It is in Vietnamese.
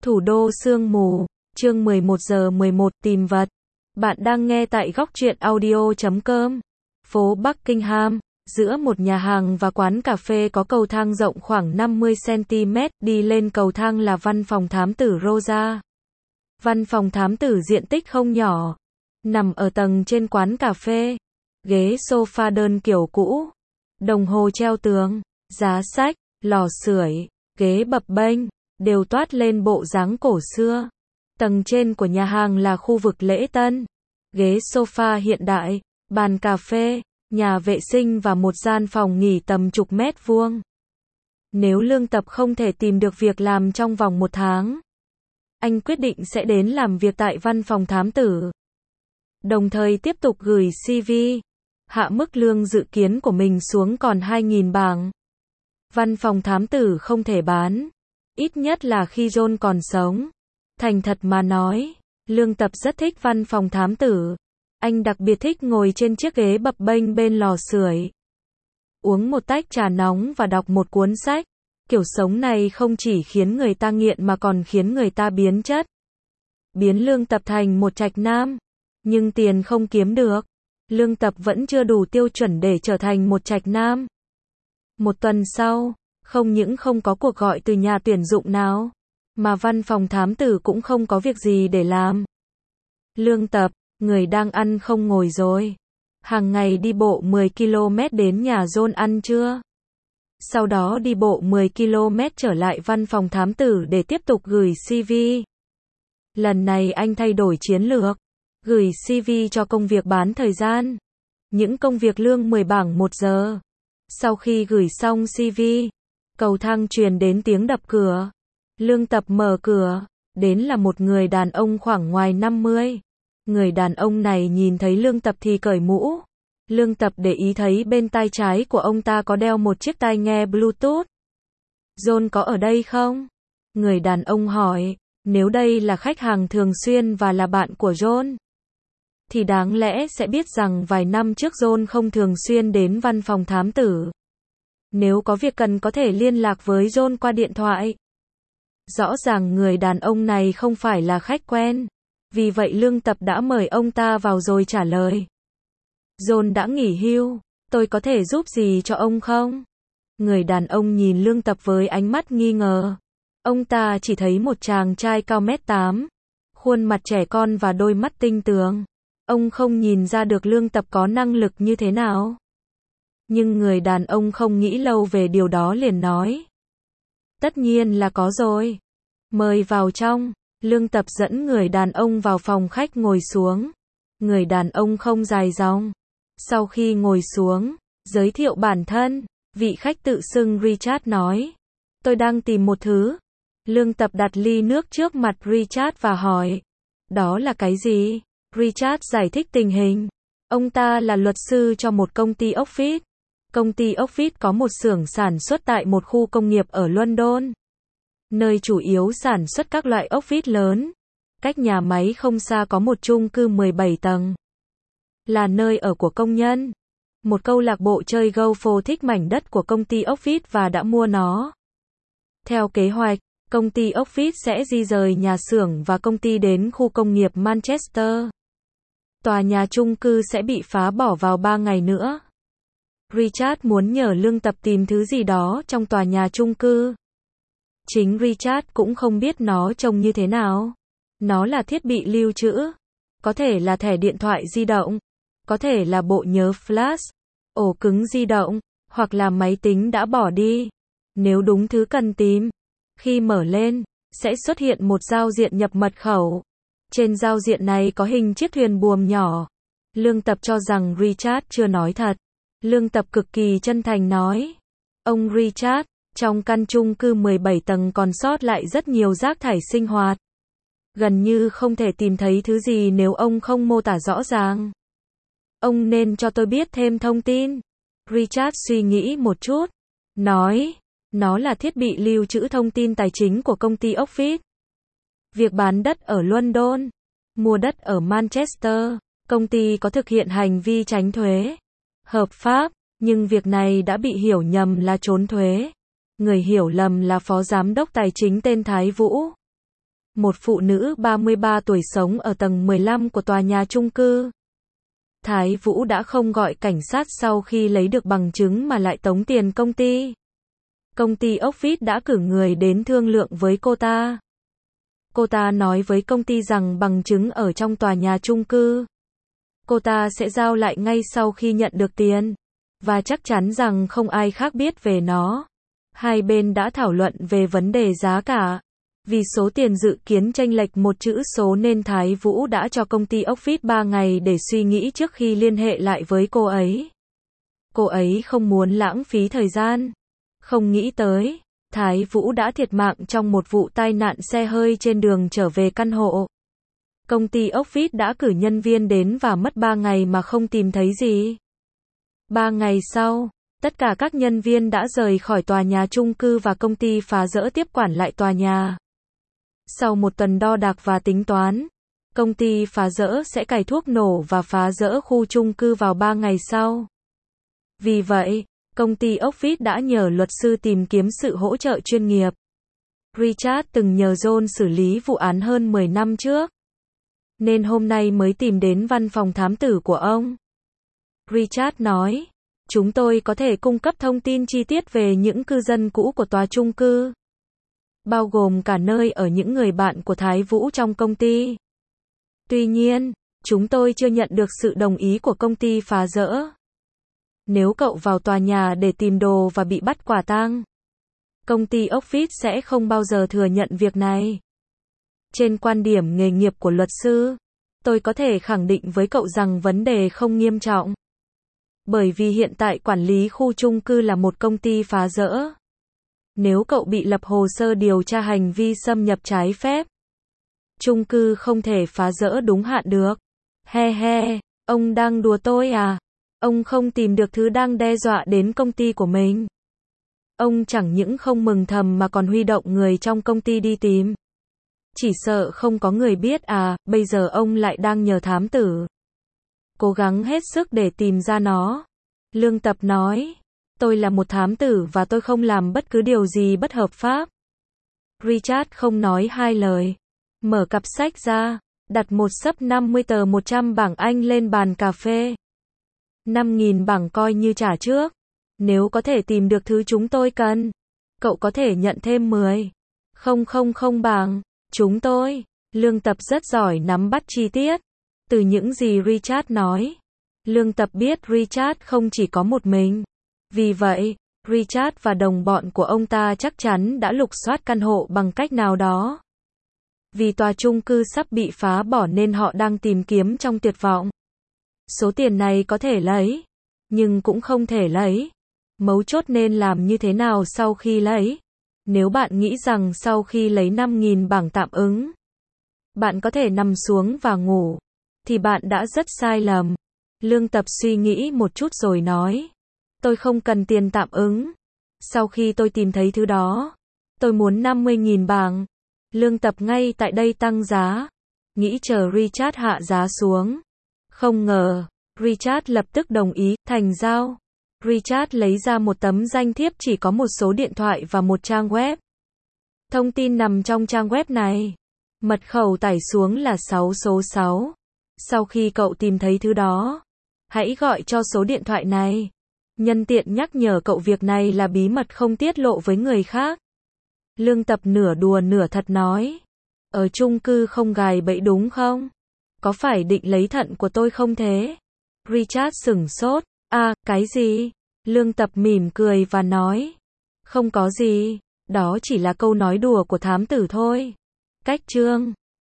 Thủ đô sương mù, chương 11 giờ 11 tìm vật. Bạn đang nghe tại góc truyện audio.com. Phố Buckingham, giữa một nhà hàng và quán cà phê có cầu thang rộng khoảng 50cm, đi lên cầu thang là văn phòng thám tử Rosa. Văn phòng thám tử diện tích không nhỏ, nằm ở tầng trên quán cà phê. Ghế sofa đơn kiểu cũ, đồng hồ treo tường, giá sách, lò sưởi, ghế bập bênh, đều toát lên bộ dáng cổ xưa. Tầng trên của nhà hàng là khu vực lễ tân. Ghế sofa hiện đại, bàn cà phê, nhà vệ sinh và một gian phòng nghỉ tầm chục mét vuông. Nếu Lương Tập không thể tìm được việc làm trong vòng 1 tháng, anh quyết định sẽ đến làm việc tại văn phòng thám tử. Đồng thời tiếp tục gửi CV, hạ mức lương dự kiến của mình xuống còn 2.000 bảng. Văn phòng thám tử không thể bán, ít nhất là khi John còn sống. Thành thật mà nói, Lương Tập rất thích văn phòng thám tử. Anh đặc biệt thích ngồi trên chiếc ghế bập bênh bên lò sưởi, uống một tách trà nóng và đọc một cuốn sách. Kiểu sống này không chỉ khiến người ta nghiện mà còn khiến người ta biến chất. Biến Lương Tập thành một trạch nam. Nhưng tiền không kiếm được. Lương Tập vẫn chưa đủ tiêu chuẩn để trở thành một trạch nam. Một tuần sau, không những không có cuộc gọi từ nhà tuyển dụng nào, mà văn phòng thám tử cũng không có việc gì để làm. Lương Tập, người đang ăn không ngồi rồi. Hàng ngày đi bộ 10 km đến nhà John ăn trưa. Sau đó đi bộ 10 km trở lại văn phòng thám tử để tiếp tục gửi CV. Lần này anh thay đổi chiến lược, gửi CV cho công việc bán thời gian. Những công việc lương 10 bảng 1 giờ. Sau khi gửi xong CV, cầu thang truyền đến tiếng đập cửa. Lương Tập mở cửa, đến là một người đàn ông khoảng ngoài 50. Người đàn ông này nhìn thấy Lương Tập thì cởi mũ. Lương Tập để ý thấy bên tai trái của ông ta có đeo một chiếc tai nghe Bluetooth. John có ở đây không? Người đàn ông hỏi. Nếu đây là khách hàng thường xuyên và là bạn của John, thì đáng lẽ sẽ biết rằng vài năm trước John không thường xuyên đến văn phòng thám tử. Nếu có việc cần có thể liên lạc với John qua điện thoại. Rõ ràng người đàn ông này không phải là khách quen. Vì vậy Lương Tập đã mời ông ta vào rồi trả lời. John đã nghỉ hưu, tôi có thể giúp gì cho ông không? Người đàn ông nhìn Lương Tập với ánh mắt nghi ngờ. Ông ta chỉ thấy một chàng trai cao 1m8, khuôn mặt trẻ con và đôi mắt tinh tường. Ông không nhìn ra được Lương Tập có năng lực như thế nào. Nhưng người đàn ông không nghĩ lâu về điều đó liền nói. Tất nhiên là có rồi. Mời vào trong. Lương Tập dẫn người đàn ông vào phòng khách ngồi xuống. Người đàn ông không dài dòng. Sau khi ngồi xuống, giới thiệu bản thân, vị khách tự xưng Richard nói. Tôi đang tìm một thứ. Lương Tập đặt ly nước trước mặt Richard và hỏi. Đó là cái gì? Richard giải thích tình hình. Ông ta là luật sư cho một công ty ốc vít. Công ty ốc vít có một xưởng sản xuất tại một khu công nghiệp ở London, nơi chủ yếu sản xuất các loại ốc vít lớn. Cách nhà máy không xa có một chung cư 17 tầng. Là nơi ở của công nhân. Một câu lạc bộ chơi golf thích mảnh đất của công ty ốc vít và đã mua nó. Theo kế hoạch, công ty ốc vít sẽ di rời nhà xưởng và công ty đến khu công nghiệp Manchester. Tòa nhà chung cư sẽ bị phá bỏ vào 3 ngày nữa. Richard muốn nhờ Lương Tập tìm thứ gì đó trong tòa nhà chung cư. Chính Richard cũng không biết nó trông như thế nào. Nó là thiết bị lưu trữ. Có thể là thẻ điện thoại di động. Có thể là bộ nhớ flash, ổ cứng di động, hoặc là máy tính đã bỏ đi. Nếu đúng thứ cần tìm, khi mở lên, sẽ xuất hiện một giao diện nhập mật khẩu. Trên giao diện này có hình chiếc thuyền buồm nhỏ. Lương Tập cho rằng Richard chưa nói thật. Lương Tập cực kỳ chân thành nói. Ông Richard, trong căn chung cư 17 tầng còn sót lại rất nhiều rác thải sinh hoạt. Gần như không thể tìm thấy thứ gì nếu ông không mô tả rõ ràng. Ông nên cho tôi biết thêm thông tin. Richard suy nghĩ một chút. Nói, nó là thiết bị lưu trữ thông tin tài chính của công ty ốc vít. Việc bán đất ở London, mua đất ở Manchester, công ty có thực hiện hành vi tránh thuế hợp pháp, nhưng việc này đã bị hiểu nhầm là trốn thuế. Người hiểu lầm là phó giám đốc tài chính tên Thái Vũ. Một phụ nữ 33 tuổi sống ở tầng 15 của tòa nhà chung cư. Thái Vũ đã không gọi cảnh sát sau khi lấy được bằng chứng mà lại tống tiền công ty. Công ty Oxford đã cử người đến thương lượng với cô ta. Cô ta nói với công ty rằng bằng chứng ở trong tòa nhà chung cư. Cô ta sẽ giao lại ngay sau khi nhận được tiền. Và chắc chắn rằng không ai khác biết về nó. Hai bên đã thảo luận về vấn đề giá cả. Vì số tiền dự kiến chênh lệch một chữ số nên Thái Vũ đã cho công ty Oxford 3 ngày để suy nghĩ trước khi liên hệ lại với cô ấy. Cô ấy không muốn lãng phí thời gian. Không nghĩ tới, Thái Vũ đã thiệt mạng trong một vụ tai nạn xe hơi trên đường trở về căn hộ. Công ty Oxford đã cử nhân viên đến và mất 3 ngày mà không tìm thấy gì. 3 ngày sau, tất cả các nhân viên đã rời khỏi tòa nhà chung cư và công ty phá rỡ tiếp quản lại tòa nhà. Sau một tuần đo đạc và tính toán, công ty phá rỡ sẽ cài thuốc nổ và phá rỡ khu chung cư vào 3 ngày sau. Vì vậy, công ty Oxford đã nhờ luật sư tìm kiếm sự hỗ trợ chuyên nghiệp. Richard từng nhờ John xử lý vụ án hơn 10 năm trước, nên hôm nay mới tìm đến văn phòng thám tử của ông. Richard nói, chúng tôi có thể cung cấp thông tin chi tiết về những cư dân cũ của tòa chung cư, bao gồm cả nơi ở những người bạn của Thái Vũ trong công ty. Tuy nhiên, chúng tôi chưa nhận được sự đồng ý của công ty phá rỡ. Nếu cậu vào tòa nhà để tìm đồ và bị bắt quả tang, công ty Oxford sẽ không bao giờ thừa nhận việc này. Trên quan điểm nghề nghiệp của luật sư, tôi có thể khẳng định với cậu rằng vấn đề không nghiêm trọng. Bởi vì hiện tại quản lý khu chung cư là một công ty phá rỡ. Nếu cậu bị lập hồ sơ điều tra hành vi xâm nhập trái phép, chung cư không thể phá rỡ đúng hạn được. He he, ông đang đùa tôi à? Ông không tìm được thứ đang đe dọa đến công ty của mình. Ông chẳng những không mừng thầm mà còn huy động người trong công ty đi tìm. Chỉ sợ không có người biết à, bây giờ ông lại đang nhờ thám tử cố gắng hết sức để tìm ra nó. Lương Tập nói, tôi là một thám tử và tôi không làm bất cứ điều gì bất hợp pháp. Richard không nói hai lời. Mở cặp sách ra, đặt một xấp 50 tờ 100 bảng Anh lên bàn cà phê. 5.000 bảng coi như trả trước. Nếu có thể tìm được thứ chúng tôi cần, cậu có thể nhận thêm 10,000 bảng. Chúng tôi, Lương Tập rất giỏi nắm bắt chi tiết. Từ những gì Richard nói, Lương Tập biết Richard không chỉ có một mình. Vì vậy, Richard và đồng bọn của ông ta chắc chắn đã lục soát căn hộ bằng cách nào đó. Vì tòa chung cư sắp bị phá bỏ nên họ đang tìm kiếm trong tuyệt vọng. Số tiền này có thể lấy, nhưng cũng không thể lấy. Mấu chốt nên làm như thế nào sau khi lấy? Nếu bạn nghĩ rằng sau khi lấy 5.000 bảng tạm ứng, bạn có thể nằm xuống và ngủ, thì bạn đã rất sai lầm. Lương Tập suy nghĩ một chút rồi nói, tôi không cần tiền tạm ứng. Sau khi tôi tìm thấy thứ đó, tôi muốn 50.000 bảng. Lương Tập ngay tại đây tăng giá, nghĩ chờ Richard hạ giá xuống. Không ngờ, Richard lập tức đồng ý, thành giao. Richard lấy ra một tấm danh thiếp chỉ có một số điện thoại và một trang web. Thông tin nằm trong trang web này. Mật khẩu tải xuống là 6 số 6. Sau khi cậu tìm thấy thứ đó, hãy gọi cho số điện thoại này. Nhân tiện nhắc nhở cậu việc này là bí mật không tiết lộ với người khác. Lương Tập nửa đùa nửa thật nói, ở chung cư không gài bẫy đúng không? Có phải định lấy thận của tôi không thế? Richard sửng sốt, cái gì? Lương Tập mỉm cười và nói, không có gì, đó chỉ là câu nói đùa của thám tử thôi. Cách chương